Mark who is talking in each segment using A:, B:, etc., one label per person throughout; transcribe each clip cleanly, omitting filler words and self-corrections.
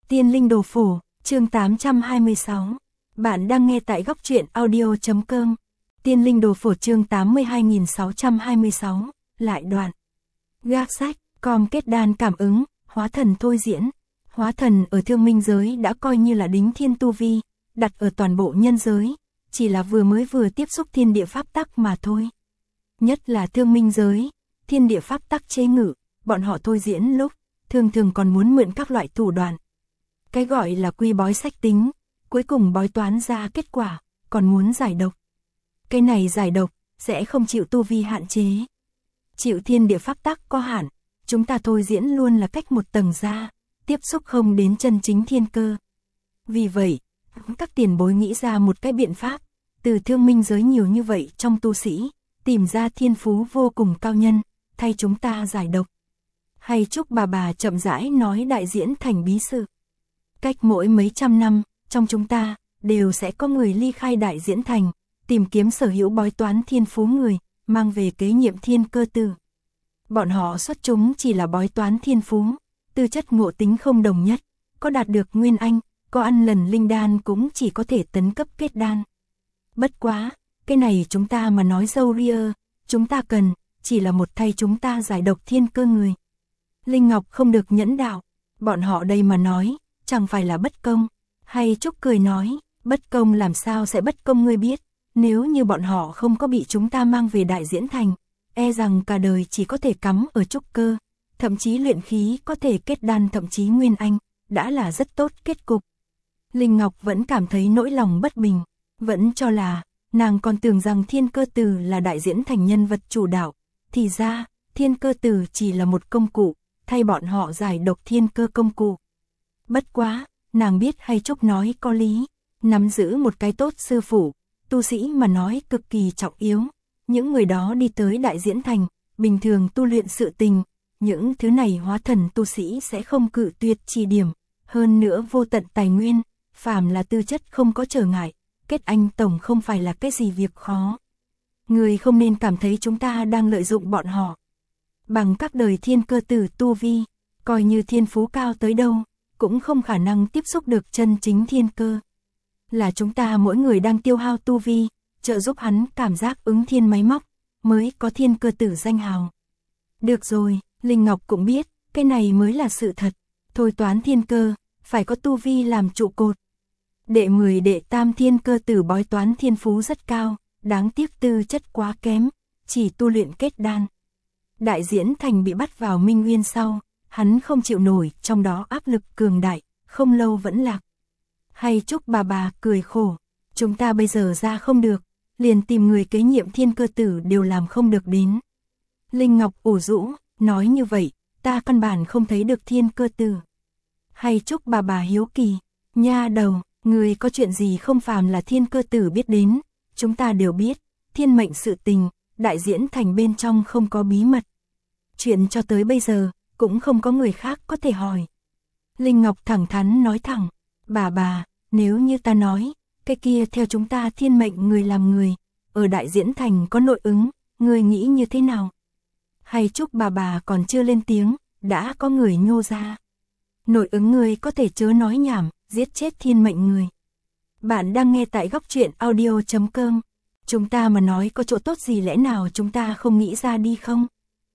A: Tiên linh đồ phổ, chương 826. Bạn đang nghe tại góc truyện audio.com. Tiên linh đồ phổ chương 82626, lại đoạn. Gác sách, com kết đan cảm ứng, hóa thần thôi diễn. Hóa thần ở thương minh giới đã coi như là đính thiên tu vi, đặt ở toàn bộ nhân giới, chỉ là vừa tiếp xúc thiên địa pháp tắc mà thôi. Nhất là thương minh giới, thiên địa pháp tắc chế ngự, bọn họ thôi diễn lúc, thường còn muốn mượn các loại thủ đoạn. Cái gọi là quy bói sách tính, cuối cùng bói toán ra kết quả, còn muốn giải độc. Cái này giải độc, sẽ không chịu tu vi hạn chế. Chịu thiên địa pháp tắc có hạn, chúng ta thôi diễn luôn là cách một tầng ra, tiếp xúc không đến chân chính thiên cơ. Vì vậy, các tiền bối nghĩ ra một cái biện pháp, từ thương minh giới nhiều như vậy trong tu sĩ, tìm ra thiên phú vô cùng cao nhân, thay chúng ta giải độc. Hay chúc bà chậm rãi nói đại diễn thành bí sự. Cách mỗi mấy trăm năm, trong chúng ta, đều sẽ có người ly khai đại diễn thành, tìm kiếm sở hữu bói toán thiên phú người, mang về kế nhiệm thiên cơ tử. Bọn họ xuất chúng chỉ là bói toán thiên phú, tư chất ngộ tính không đồng nhất, có đạt được nguyên anh, có ăn lần linh đan cũng chỉ có thể tấn cấp kết đan. Bất quá, cái này chúng ta mà nói dâu ria, chúng ta cần, chỉ là một thay chúng ta giải độc thiên cơ người. Linh Ngọc không được nhẫn đạo, bọn họ đây mà nói, chẳng phải là bất công. Hay Trúc cười nói, bất công làm sao sẽ bất công ngươi biết, nếu như bọn họ không có bị chúng ta mang về đại diễn thành, e rằng cả đời chỉ có thể cắm ở trúc cơ, thậm chí luyện khí có thể kết đan thậm chí nguyên anh, đã là rất tốt kết cục. Linh Ngọc vẫn cảm thấy nỗi lòng bất bình, vẫn cho là, nàng còn tưởng rằng thiên cơ tử là đại diễn thành nhân vật chủ đạo, thì ra, thiên cơ tử chỉ là một công cụ, thay bọn họ giải độc thiên cơ công cụ. Bất quá, nàng biết Hay Trúc nói có lý, nắm giữ một cái tốt sư phụ, tu sĩ mà nói cực kỳ trọng yếu. Những người đó đi tới đại diễn thành, bình thường tu luyện sự tình, những thứ này hóa thần tu sĩ sẽ không cự tuyệt chỉ điểm, hơn nữa vô tận tài nguyên, phàm là tư chất không có trở ngại, kết anh tổng không phải là cái gì việc khó. Người không nên cảm thấy chúng ta đang lợi dụng bọn họ. Bằng các đời thiên cơ tử tu vi, coi như thiên phú cao tới đâu, cũng không khả năng tiếp xúc được chân chính thiên cơ. Là chúng ta mỗi người đang tiêu hao tu vi, trợ giúp hắn cảm giác ứng thiên máy móc, mới có thiên cơ tử danh hào. Được rồi, Linh Ngọc cũng biết, cái này mới là sự thật. Thôi toán thiên cơ, phải có tu vi làm trụ cột. Đệ 10 đệ tam thiên cơ tử bói toán thiên phú rất cao, đáng tiếc tư chất quá kém, chỉ tu luyện kết đan. Đại diễn thành bị bắt vào Minh Nguyên sau, hắn không chịu nổi trong đó áp lực cường đại, không lâu vẫn lạc. Hay Trúc bà cười khổ, chúng ta bây giờ ra không được, liền tìm người kế nhiệm thiên cơ tử đều làm không được đến. Linh Ngọc ủ rũ, nói như vậy, ta căn bản không thấy được thiên cơ tử. Hay Trúc bà hiếu kỳ, nha đầu, người có chuyện gì không phàm là thiên cơ tử biết đến, chúng ta đều biết, thiên mệnh sự tình, đại diễn thành bên trong không có bí mật. Chuyện cho tới bây giờ, cũng không có người khác có thể hỏi. Linh Ngọc thẳng thắn nói thẳng, bà, nếu như ta nói, cái kia theo chúng ta thiên mệnh người làm người, ở đại diễn thành có nội ứng, người nghĩ như thế nào? Hay Trúc bà còn chưa lên tiếng, đã có người nhô ra. Nội ứng người có thể chớ nói nhảm, giết chết thiên mệnh người. Bạn đang nghe tại góc truyện audio.com. Chúng ta mà nói có chỗ tốt gì lẽ nào chúng ta không nghĩ ra đi không?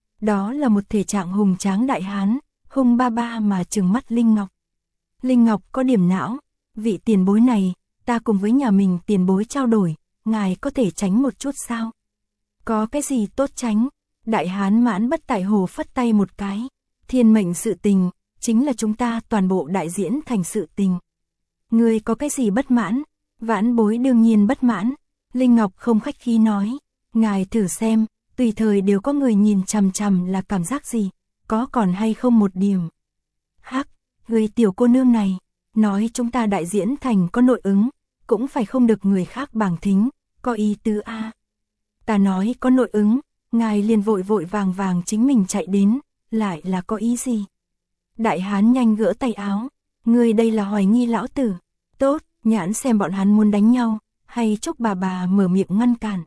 A: Đó là một thể trạng hùng tráng đại hán, hung ba mà trừng mắt Linh Ngọc. Linh Ngọc có điểm não, vị tiền bối này, ta cùng với nhà mình tiền bối trao đổi, ngài có thể tránh một chút sao? Có cái gì tốt tránh? Đại hán mãn bất tại hồ phất tay một cái. Thiên mệnh sự tình, chính là chúng ta toàn bộ đại diễn thành sự tình. Người có cái gì bất mãn? Vãn bối đương nhiên bất mãn. Linh Ngọc không khách khí nói, ngài thử xem, tùy thời đều có người nhìn chằm là cảm giác gì, có còn hay không một điểm. Hắc, người tiểu cô nương này, nói chúng ta đại diễn thành có nội ứng, cũng phải không được người khác bảng thính, có ý tứ a. Ta nói có nội ứng, ngài liền vội vàng chính mình chạy đến, lại là có ý gì? Đại hán nhanh gỡ tay áo, người đây là hoài nghi lão tử. Tốt, nhãn xem bọn hắn muốn đánh nhau, Hay Trúc bà mở miệng ngăn cản.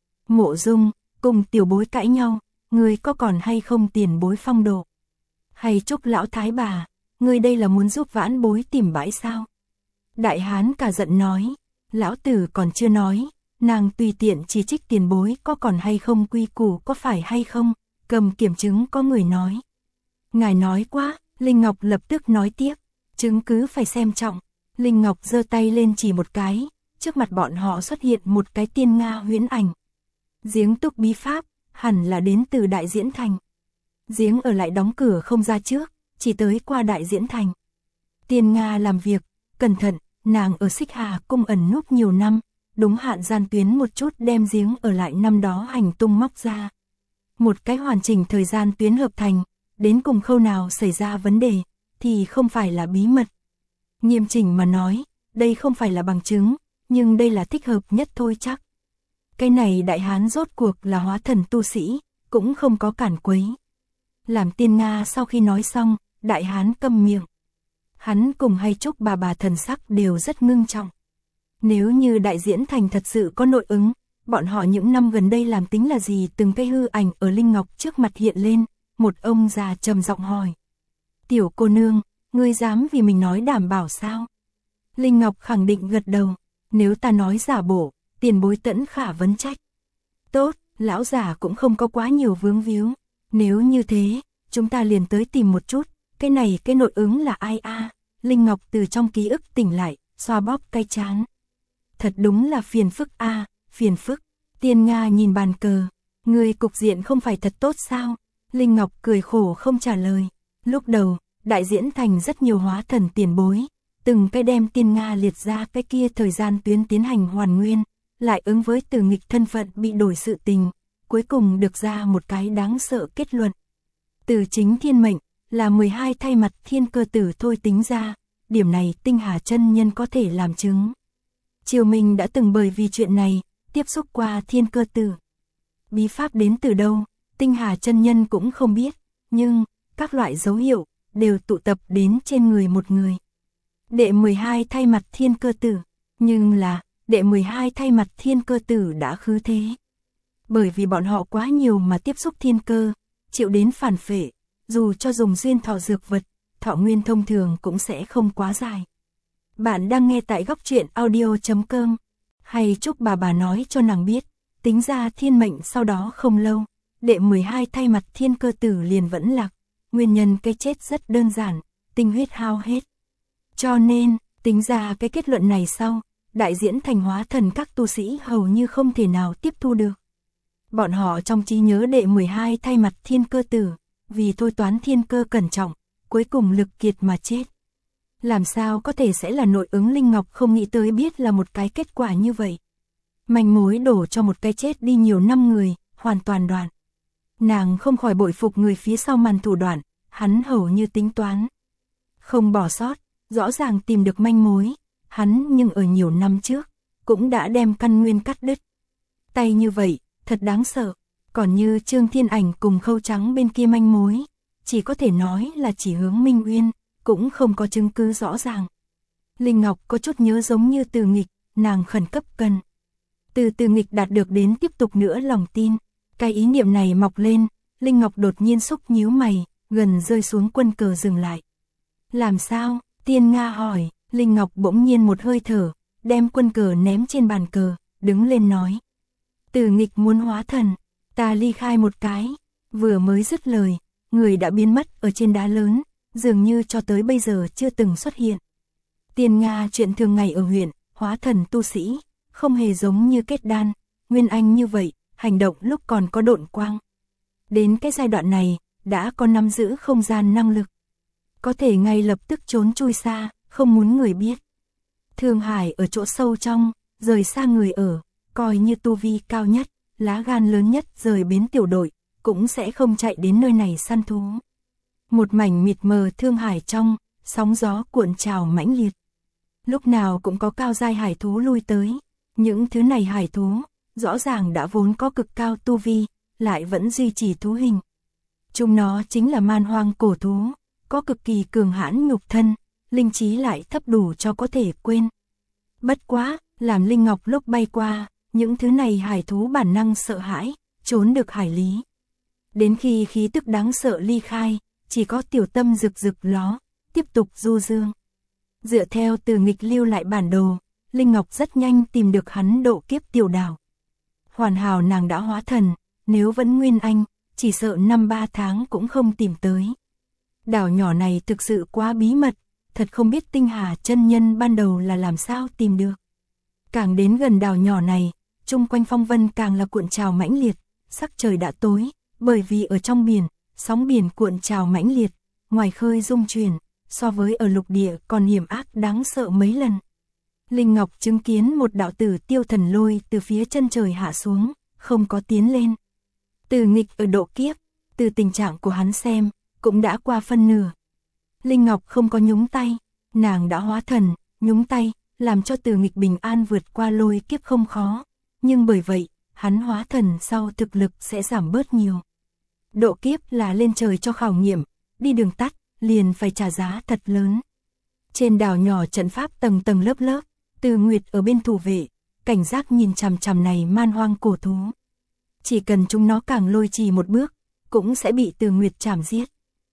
A: Mộ Dung, cùng tiểu bối cãi nhau, người có còn hay không tiền bối phong độ? Hay Trúc lão thái bà, ngươi đây là muốn giúp vãn bối tìm bãi sao? Đại hán cả giận nói, lão tử còn chưa nói, nàng tùy tiện chỉ trích tiền bối có còn hay không quy củ có phải hay không, cầm kiểm chứng có người nói. Ngài nói quá, Linh Ngọc lập tức nói tiếp, chứng cứ phải xem trọng. Linh Ngọc giơ tay lên chỉ một cái, trước mặt bọn họ xuất hiện một cái tiên Nga huyễn ảnh. Giếng túc bí pháp, hẳn là đến từ Đại Diễn Thành. Giếng ở lại đóng cửa không ra trước, chỉ tới qua Đại Diễn Thành. Tiên Nga làm việc, cẩn thận, nàng ở Xích Hà cung ẩn núp nhiều năm, đúng hạn gian tuyến một chút đem giếng ở lại năm đó hành tung móc ra. Một cái hoàn chỉnh thời gian tuyến hợp thành, đến cùng khâu nào xảy ra vấn đề, thì không phải là bí mật. Nghiêm chỉnh mà nói, đây không phải là bằng chứng, nhưng đây là thích hợp nhất thôi chắc. Cái này đại hán rốt cuộc là hóa thần tu sĩ, cũng không có cản quấy. Làm tiên Nga sau khi nói xong, đại hán câm miệng. Hắn cùng hay Trúc bà thần sắc đều rất ngưng trọng. Nếu như Đại Diễn Thành thật sự có nội ứng, bọn họ những năm gần đây làm tính là gì? Từng cái hư ảnh ở Linh Ngọc trước mặt hiện lên, một ông già trầm giọng hỏi. Tiểu cô nương, ngươi dám vì mình nói đảm bảo sao? Linh Ngọc khẳng định gật đầu, nếu ta nói giả bộ, tiền bối tẫn khả vấn trách. Tốt, lão già cũng không có quá nhiều vướng víu, nếu như thế, chúng ta liền tới tìm một chút, cái này cái nội ứng là ai a? Linh Ngọc từ trong ký ức tỉnh lại, xoa bóp cái trán. Thật đúng là phiền phức a, phiền phức. Tiên Nga nhìn bàn cờ, người cục diện không phải thật tốt sao? Linh Ngọc cười khổ không trả lời. Lúc đầu, Đại Diễn Thành rất nhiều hóa thần tiền bối, từng cái đem Tiên Nga liệt ra cái kia thời gian tuyến tiến hành hoàn nguyên, lại ứng với từ nghịch thân phận bị đổi sự tình, cuối cùng được ra một cái đáng sợ kết luận. Từ chính thiên mệnh, là 12 thay mặt thiên cơ tử thôi tính ra, điểm này Tinh Hà chân nhân có thể làm chứng. Triều Minh đã từng bởi vì chuyện này, tiếp xúc qua thiên cơ tử. Bí pháp đến từ đâu, Tinh Hà chân nhân cũng không biết, nhưng, các loại dấu hiệu, đều tụ tập đến trên người một người. Đệ 12 thay mặt thiên cơ tử, nhưng là, đệ 12 thay mặt thiên cơ tử đã khứ thế. Bởi vì bọn họ quá nhiều mà tiếp xúc thiên cơ, chịu đến phản phệ, dù cho dùng duyên thọ dược vật, thọ nguyên thông thường cũng sẽ không quá dài. Bạn đang nghe tại góc truyện audio.com, hay Trúc bà nói cho nàng biết, tính ra thiên mệnh sau đó không lâu, đệ 12 thay mặt thiên cơ tử liền vẫn lạc, nguyên nhân cái chết rất đơn giản, tinh huyết hao hết. Cho nên, tính ra cái kết luận này sau, Đại Diễn Thành hóa thần các tu sĩ hầu như không thể nào tiếp thu được. Bọn họ trong trí nhớ đệ 12 thay mặt thiên cơ tử, vì thôi toán thiên cơ cẩn trọng, cuối cùng lực kiệt mà chết. Làm sao có thể sẽ là nội ứng? Linh Ngọc không nghĩ tới biết là một cái kết quả như vậy. Manh mối đổ cho một cái chết đi nhiều năm người, hoàn toàn đoạn. Nàng không khỏi bội phục người phía sau màn thủ đoạn, hắn hầu như tính toán. Không bỏ sót, rõ ràng tìm được manh mối, hắn nhưng ở nhiều năm trước, cũng đã đem căn nguyên cắt đứt. Tay như vậy, thật đáng sợ, còn như Trương Thiên Ảnh cùng Khâu Trắng bên kia manh mối, chỉ có thể nói là chỉ hướng Minh Uyên, cũng không có chứng cứ rõ ràng. Linh Ngọc có chút nhớ giống như Từ Nghịch, nàng khẩn cấp cần. Từ Nghịch đạt được đến tiếp tục nữa lòng tin, cái ý niệm này mọc lên, Linh Ngọc đột nhiên xúc nhíu mày, gần rơi xuống quân cờ dừng lại. Làm sao? Tiên Nga hỏi, Linh Ngọc bỗng nhiên một hơi thở, đem quân cờ ném trên bàn cờ, đứng lên nói. Từ Nghịch muốn hóa thần, ta ly khai một cái, vừa mới dứt lời, người đã biến mất ở trên đá lớn, dường như cho tới bây giờ chưa từng xuất hiện. Tiên Nga chuyện thường ngày ở huyện, hóa thần tu sĩ, không hề giống như kết đan, nguyên anh như vậy, hành động lúc còn có độn quang. Đến cái giai đoạn này, đã có nắm giữ không gian năng lực. Có thể ngay lập tức trốn chui xa, không muốn người biết. Thương Hải ở chỗ sâu trong, rời xa người ở, coi như tu vi cao nhất, lá gan lớn nhất rời bến tiểu đội, cũng sẽ không chạy đến nơi này săn thú. Một mảnh mịt mờ Thương Hải trong, sóng gió cuộn trào mãnh liệt. Lúc nào cũng có cao giai hải thú lui tới, những thứ này hải thú, rõ ràng đã vốn có cực cao tu vi, lại vẫn duy trì thú hình. Chúng nó chính là man hoang cổ thú, có cực kỳ cường hãn nhục thân, linh trí lại thấp đủ cho có thể quên. Bất quá, làm Linh Ngọc lúc bay qua, những thứ này hải thú bản năng sợ hãi, trốn được hải lý. Đến khi khí tức đáng sợ ly khai, chỉ có tiểu tâm rực rực ló, tiếp tục du dương. Dựa theo Từ Nghịch lưu lại bản đồ, Linh Ngọc rất nhanh tìm được hắn độ kiếp tiểu đảo. Hoàn hảo nàng đã hóa thần, nếu vẫn nguyên anh, chỉ sợ 5-3 tháng cũng không tìm tới. Đảo nhỏ này thực sự quá bí mật, thật không biết Tinh Hà chân nhân ban đầu là làm sao tìm được. Càng đến gần đảo nhỏ này, chung quanh phong vân càng là cuộn trào mãnh liệt, sắc trời đã tối, bởi vì ở trong biển, sóng biển cuộn trào mãnh liệt, ngoài khơi rung chuyển, so với ở lục địa còn hiểm ác đáng sợ mấy lần. Linh Ngọc chứng kiến một đạo tử tiêu thần lôi từ phía chân trời hạ xuống, không có tiến lên. Từ Nghịch ở độ kiếp, từ tình trạng của hắn xem, cũng đã qua phân nửa. Linh Ngọc không có nhúng tay, nàng đã hóa thần, nhúng tay, làm cho Từ Nghịch bình an vượt qua lôi kiếp không khó. Nhưng bởi vậy, hắn hóa thần sau thực lực sẽ giảm bớt nhiều. Độ kiếp là lên trời cho khảo nghiệm, đi đường tắt, liền phải trả giá thật lớn. Trên đảo nhỏ trận pháp tầng tầng lớp lớp, Từ Nguyệt ở bên thủ vệ, cảnh giác nhìn chằm chằm này man hoang cổ thú. Chỉ cần chúng nó càng lôi trì một bước, cũng sẽ bị Từ Nguyệt chảm giết.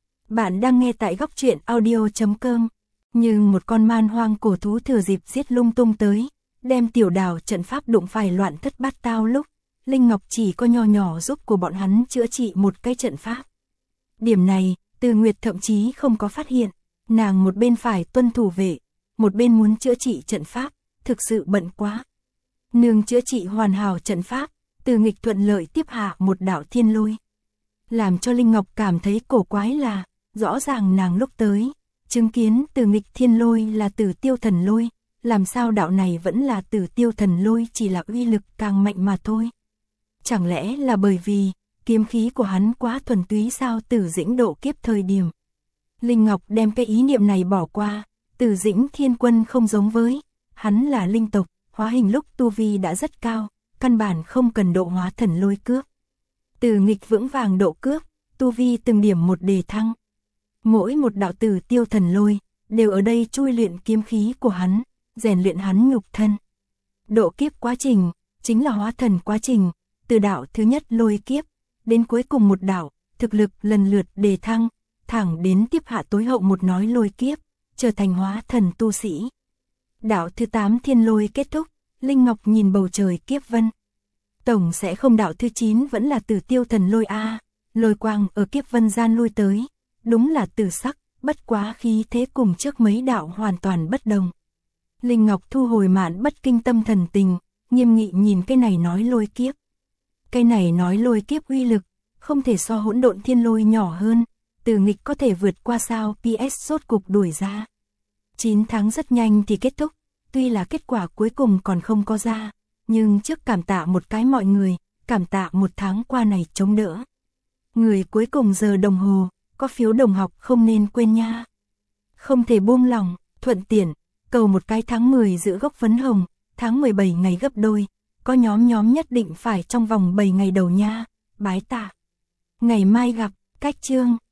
A: Bạn đang nghe tại góc truyện audio.com. Nhưng một con man hoang cổ thú thừa dịp giết lung tung tới, đem tiểu đảo trận pháp đụng phải loạn thất bát tao lúc, Linh Ngọc chỉ có nho nhỏ giúp của bọn hắn chữa trị một cái trận pháp. Điểm này, Từ Nguyệt thậm chí không có phát hiện, nàng một bên phải tuân thủ vệ, một bên muốn chữa trị trận pháp, thực sự bận quá. Nương chữa trị hoàn hảo trận pháp, Từ Nghịch thuận lợi tiếp hạ một đạo thiên lôi. Làm cho Linh Ngọc cảm thấy cổ quái là, rõ ràng nàng lúc tới, chứng kiến Từ Nghịch thiên lôi là Tử Tiêu thần lôi, làm sao đạo này vẫn là Tử Tiêu thần lôi, chỉ là uy lực càng mạnh mà thôi. Chẳng lẽ là bởi vì kiếm khí của hắn quá thuần túy sao? Tử Dĩnh độ kiếp thời điểm, Linh Ngọc đem cái ý niệm này bỏ qua. Tử Dĩnh Thiên Quân không giống với, hắn là linh tộc, hóa hình lúc tu vi đã rất cao, căn bản không cần độ hóa thần lôi cướp. Từ Nghịch vững vàng độ cướp, tu vi từng điểm một đề thăng. Mỗi một đạo Tử Tiêu thần lôi đều ở đây chui luyện kiếm khí của hắn, rèn luyện hắn nhục thân. Độ kiếp quá trình chính là hóa thần quá trình, từ đạo thứ nhất lôi kiếp đến cuối cùng một đạo, thực lực lần lượt đề thăng, thẳng đến tiếp hạ tối hậu một nói lôi kiếp, trở thành hóa thần tu sĩ. Đạo thứ 8 thiên lôi kết thúc, Linh Ngọc nhìn bầu trời kiếp vân. Tổng sẽ không đạo thứ 9 vẫn là Tử Tiêu thần lôi a, lôi quang ở kiếp vân gian lui tới, đúng là tử sắc, bất quá khí thế cùng trước mấy đạo hoàn toàn bất đồng. Linh Ngọc thu hồi mạn bất kinh tâm thần tình, nghiêm nghị nhìn cái này nói lôi kiếp. Cái này nói lôi kiếp uy lực, không thể so hỗn độn thiên lôi nhỏ hơn, Từ Nghịch có thể vượt qua sao? PS sốt cục đuổi ra. 9 tháng rất nhanh thì kết thúc, tuy là kết quả cuối cùng còn không có ra, nhưng trước cảm tạ một cái mọi người, cảm tạ 1 tháng qua này chống đỡ. Người cuối cùng giờ đồng hồ, có phiếu đồng học không nên quên nha. Không thể buông lỏng, thuận tiện, cầu một cái tháng 10 giữ gốc phấn hồng, tháng 17 ngày gấp đôi, có nhóm nhất định phải trong vòng 7 ngày đầu nha, bái tạ. Ngày mai gặp, cách chương.